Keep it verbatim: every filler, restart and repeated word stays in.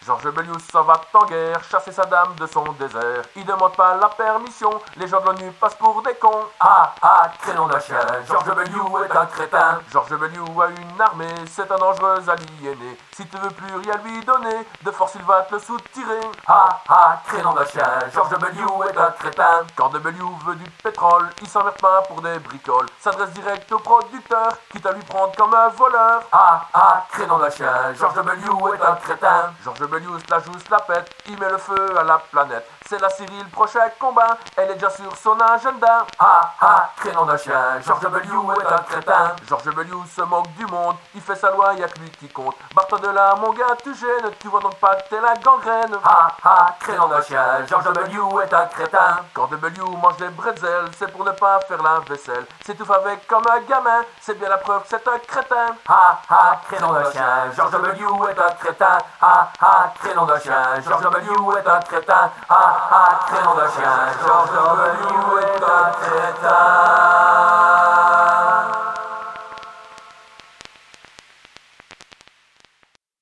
George W. s'en va en guerre, chasser sa dame de son désert. Il demande pas la permission, les gens de l'ONU passent pour des cons. Ah ah, crénon de chien, George W. est un crétin. George W. a une armée, c'est un dangereux aliéné. Si tu veux plus rien lui donner, de force il va te le soutirer. Ah ah, crénon de chien, George W. est un crétin. Quand W veut du pétrole, il s'emmerde pas pour des bricoles. S'adresse direct au producteur, quitte à lui prendre comme un voleur. Ah ah, crénon de chien, George W. est un crétin. George W. se la joue, se la pète, il met le feu à la planète. C'est la Syrie le prochain combat, elle est déjà sur son agenda. Ah ah, crénon de chien, George W. est un crétin. George W. se moque du monde, il fait sa loi, y'a que lui qui compte. Barre-toi de là mon gars, tu gênes, tu vois donc pas que t'es la gangrène. Ah ah, crénon de chien, George W. est un crétin. Quand W mange des bretzels, c'est pour ne pas faire la vaisselle. S'étouffe avec comme un gamin, c'est bien la preuve que c'est un crétin. Ah ah, crénon de chien, George W. est un crétin. Ah ah, crénon de chien, George W. est un crétin. Ah ah, crénon de chien, George W. est un crétin.